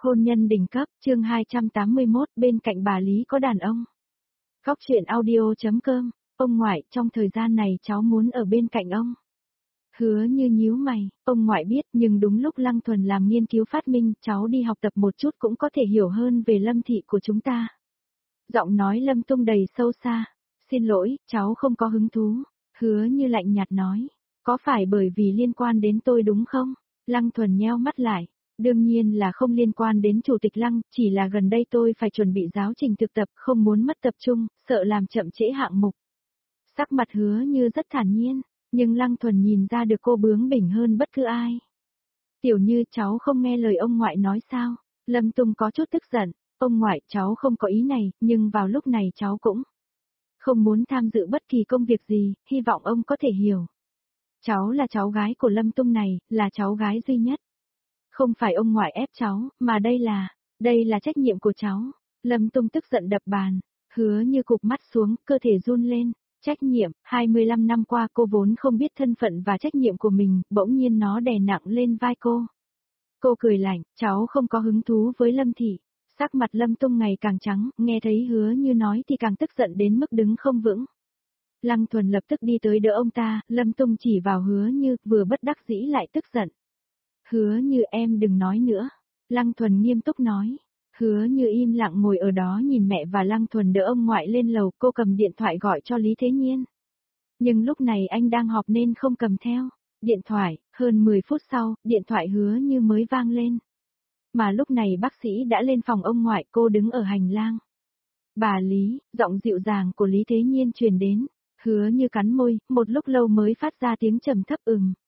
Hôn nhân đỉnh cấp, chương 281, bên cạnh bà Lý có đàn ông. Góc truyện audio.com, ông ngoại, trong thời gian này cháu muốn ở bên cạnh ông. Hứa Như nhíu mày, ông ngoại biết nhưng đúng lúc Lăng Thuần làm nghiên cứu phát minh, cháu đi học tập một chút cũng có thể hiểu hơn về Lâm thị của chúng ta. Giọng nói Lâm Tung đầy sâu xa, xin lỗi, cháu không có hứng thú. Hứa Như lạnh nhạt nói, có phải bởi vì liên quan đến tôi đúng không? Lăng Thuần nheo mắt lại. Đương nhiên là không liên quan đến Chủ tịch Lăng, chỉ là gần đây tôi phải chuẩn bị giáo trình thực tập, không muốn mất tập trung, sợ làm chậm trễ hạng mục. Sắc mặt Hứa Như rất thản nhiên, nhưng Lăng Thuần nhìn ra được cô bướng bỉnh hơn bất cứ ai. Tiểu Như, cháu không nghe lời ông ngoại nói sao? Lâm Tung có chút tức giận, ông ngoại, cháu không có ý này, nhưng vào lúc này cháu cũng không muốn tham dự bất kỳ công việc gì, hy vọng ông có thể hiểu. Cháu là cháu gái của Lâm Tung này, là cháu gái duy nhất. Không phải ông ngoại ép cháu, mà đây là trách nhiệm của cháu. Lâm Tung tức giận đập bàn, Hứa Như cụp mắt xuống, cơ thể run lên. Trách nhiệm, 25 năm qua cô vốn không biết thân phận và trách nhiệm của mình, bỗng nhiên nó đè nặng lên vai cô. Cô cười lạnh, cháu không có hứng thú với Lâm thị. Sắc mặt Lâm Tung ngày càng trắng, nghe thấy Hứa Như nói thì càng tức giận đến mức đứng không vững. Lăng Thuần lập tức đi tới đỡ ông ta, Lâm Tung chỉ vào Hứa Như, vừa bất đắc dĩ lại tức giận. Hứa Như, em đừng nói nữa. Lăng Thuần nghiêm túc nói. Hứa Như im lặng ngồi ở đó nhìn mẹ và Lăng Thuần đỡ ông ngoại lên lầu, cô cầm điện thoại gọi cho Lý Thế Nhiên. Nhưng lúc này anh đang họp nên không cầm theo điện thoại, hơn 10 phút sau, điện thoại Hứa Như mới vang lên. Mà lúc này bác sĩ đã lên phòng ông ngoại, cô đứng ở hành lang. Bà Lý, giọng dịu dàng của Lý Thế Nhiên truyền đến. Hứa Như cắn môi, một lúc lâu mới phát ra tiếng trầm thấp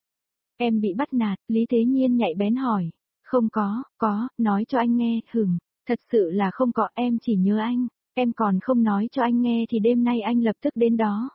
Em bị bắt nạt, Lý Thế Nhiên nhạy bén hỏi. Không có, nói cho anh nghe, thật sự là không có, em chỉ nhớ anh, em còn không nói cho anh nghe thì đêm nay anh lập tức đến đó.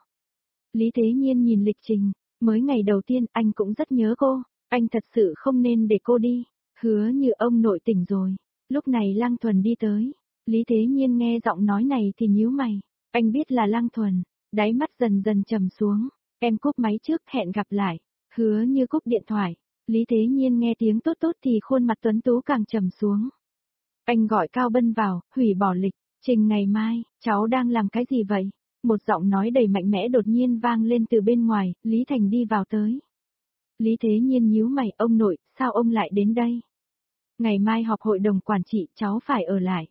Lý Thế Nhiên nhìn lịch trình, mới ngày đầu tiên anh cũng rất nhớ cô, anh thật sự không nên để cô đi. Hứa Như, ông nội tỉnh rồi. Lúc này Lăng Thuần đi tới, Lý Thế Nhiên nghe giọng nói này thì nhíu mày, anh biết là Lăng Thuần, đáy mắt dần dần trầm xuống, em cúp máy trước, hẹn gặp lại. Hứa Như cúp điện thoại, Lý Thế Nhiên nghe tiếng tốt tốt thì khuôn mặt tuấn tú càng trầm xuống. Anh gọi Cao Bân vào, hủy bỏ lịch trình ngày mai, cháu đang làm cái gì vậy? Một giọng nói đầy mạnh mẽ đột nhiên vang lên từ bên ngoài, Lý Thành đi vào tới. Lý Thế Nhiên nhíu mày, ông nội, sao ông lại đến đây? Ngày mai họp hội đồng quản trị, cháu phải ở lại.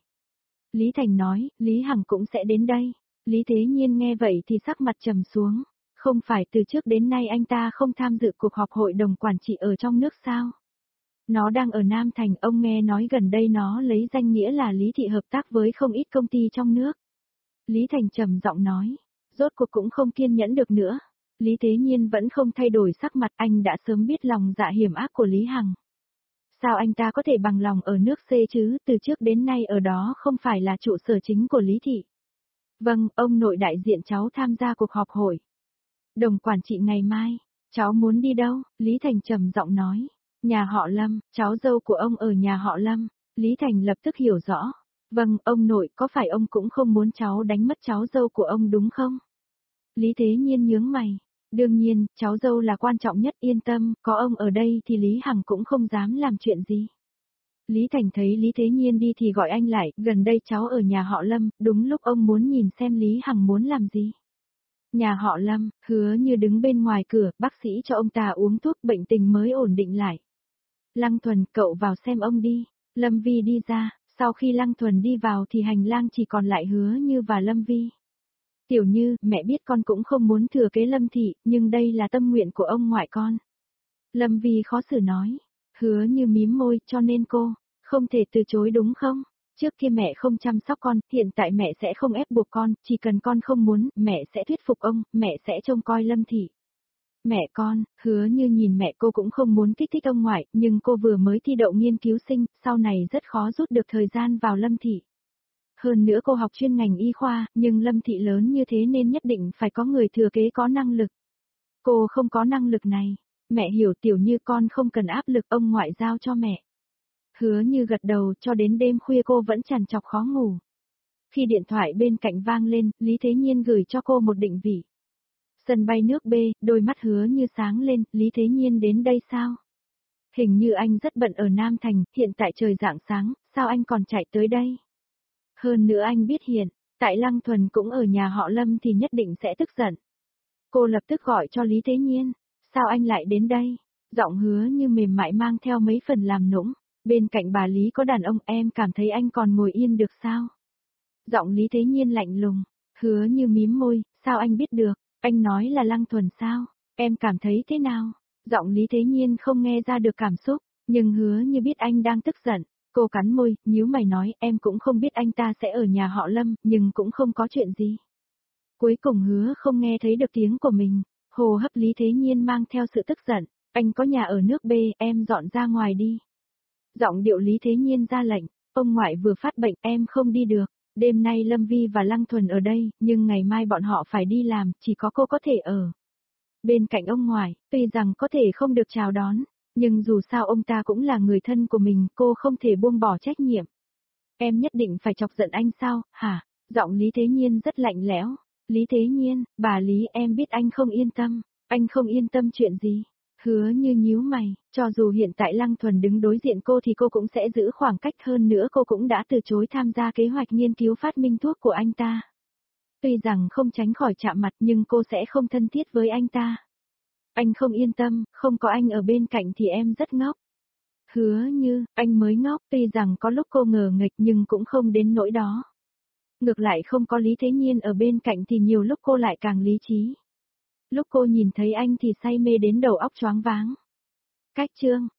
Lý Thành nói, Lý Hằng cũng sẽ đến đây. Lý Thế Nhiên nghe vậy thì sắc mặt trầm xuống. Không phải từ trước đến nay anh ta không tham dự cuộc họp hội đồng quản trị ở trong nước sao? Nó đang ở Nam Thành, ông nghe nói gần đây nó lấy danh nghĩa là Lý Thị hợp tác với không ít công ty trong nước. Lý Thành trầm giọng nói, rốt cuộc cũng không kiên nhẫn được nữa. Lý Thế Nhiên vẫn không thay đổi sắc mặt, anh đã sớm biết lòng dạ hiểm ác của Lý Hằng. Sao anh ta có thể bằng lòng ở nước C chứ, từ trước đến nay ở đó không phải là trụ sở chính của Lý Thị. Vâng, ông nội, đại diện cháu tham gia cuộc họp hội đồng quản trị ngày mai. Cháu muốn đi đâu? Lý Thành trầm giọng nói. Nhà họ Lâm, cháu dâu của ông ở nhà họ Lâm. Lý Thành lập tức hiểu rõ. Vâng, ông nội, có phải ông cũng không muốn cháu đánh mất cháu dâu của ông đúng không? Lý Thế Nhiên nhướng mày. Đương nhiên, cháu dâu là quan trọng nhất, yên tâm, có ông ở đây thì Lý Hằng cũng không dám làm chuyện gì. Lý Thành thấy Lý Thế Nhiên đi thì gọi anh lại, gần đây cháu ở nhà họ Lâm, đúng lúc ông muốn nhìn xem Lý Hằng muốn làm gì. Nhà họ Lâm, Hứa Như đứng bên ngoài cửa, bác sĩ cho ông ta uống thuốc, bệnh tình mới ổn định lại. Lăng Thuần, cậu vào xem ông đi. Lâm Vi đi ra, sau khi Lăng Thuần đi vào thì hành lang chỉ còn lại Hứa Như và Lâm Vi. Tiểu Như, mẹ biết con cũng không muốn thừa kế Lâm thị, nhưng đây là tâm nguyện của ông ngoại con. Lâm Vi khó xử nói. Hứa Như mím môi, cho nên cô không thể từ chối đúng không? Trước kia mẹ không chăm sóc con, hiện tại mẹ sẽ không ép buộc con, chỉ cần con không muốn, mẹ sẽ thuyết phục ông, mẹ sẽ trông coi Lâm thị. Mẹ con, Hứa Như nhìn mẹ, cô cũng không muốn kích thích ông ngoại, nhưng cô vừa mới thi đậu nghiên cứu sinh, sau này rất khó rút được thời gian vào Lâm thị. Hơn nữa cô học chuyên ngành y khoa, nhưng Lâm thị lớn như thế nên nhất định phải có người thừa kế có năng lực. Cô không có năng lực này. Mẹ hiểu, Tiểu Như, con không cần áp lực, ông ngoại giao cho mẹ. Hứa Như gật đầu, cho đến đêm khuya cô vẫn trằn trọc khó ngủ. Khi điện thoại bên cạnh vang lên, Lý Thế Nhiên gửi cho cô một định vị. Sân bay nước B, đôi mắt Hứa Như sáng lên, Lý Thế Nhiên đến đây sao? Hình như anh rất bận ở Nam Thành, hiện tại trời rạng sáng, sao anh còn chạy tới đây? Hơn nữa anh biết hiện, tại Lăng Thuần cũng ở nhà họ Lâm thì nhất định sẽ tức giận. Cô lập tức gọi cho Lý Thế Nhiên, sao anh lại đến đây? Giọng Hứa Như mềm mại mang theo mấy phần làm nũng, bên cạnh bà Lý có đàn ông, em cảm thấy anh còn ngồi yên được sao? Giọng Lý Thế Nhiên lạnh lùng, Hứa Như mím môi, sao anh biết được, anh nói là Lăng Thuần sao? Em cảm thấy thế nào? Giọng Lý Thế Nhiên không nghe ra được cảm xúc, nhưng Hứa Như biết anh đang tức giận. Cô cắn môi, nhíu mày nói, em cũng không biết anh ta sẽ ở nhà họ Lâm, nhưng cũng không có chuyện gì. Cuối cùng Hứa không nghe thấy được tiếng của mình, hô hấp Lý Thế Nhiên mang theo sự tức giận, anh có nhà ở nước B, em dọn ra ngoài đi. Giọng điệu Lý Thế Nhiên ra lệnh, ông ngoại vừa phát bệnh, em không đi được, đêm nay Lâm Vi và Lăng Thuần ở đây, nhưng ngày mai bọn họ phải đi làm, chỉ có cô có thể ở. Bên cạnh ông ngoại, tuy rằng có thể không được chào đón, nhưng dù sao ông ta cũng là người thân của mình, cô không thể buông bỏ trách nhiệm. Em nhất định phải chọc giận anh sao, hả? Giọng Lý Thế Nhiên rất lạnh lẽo. Lý Thế Nhiên, bà Lý, em biết anh không yên tâm. Anh không yên tâm chuyện gì? Hứa Như nhíu mày, cho dù hiện tại Lăng Thuần đứng đối diện cô thì cô cũng sẽ giữ khoảng cách, hơn nữa cô cũng đã từ chối tham gia kế hoạch nghiên cứu phát minh thuốc của anh ta. Tuy rằng không tránh khỏi chạm mặt nhưng cô sẽ không thân thiết với anh ta. Anh không yên tâm, không có anh ở bên cạnh thì em rất ngốc. Hứa Như, anh mới ngốc, tuy rằng có lúc cô ngờ nghịch nhưng cũng không đến nỗi đó. Ngược lại không có Lý Thế Nhiên ở bên cạnh thì nhiều lúc cô lại càng lý trí. Lúc cô nhìn thấy anh thì say mê đến đầu óc choáng váng. Cách chương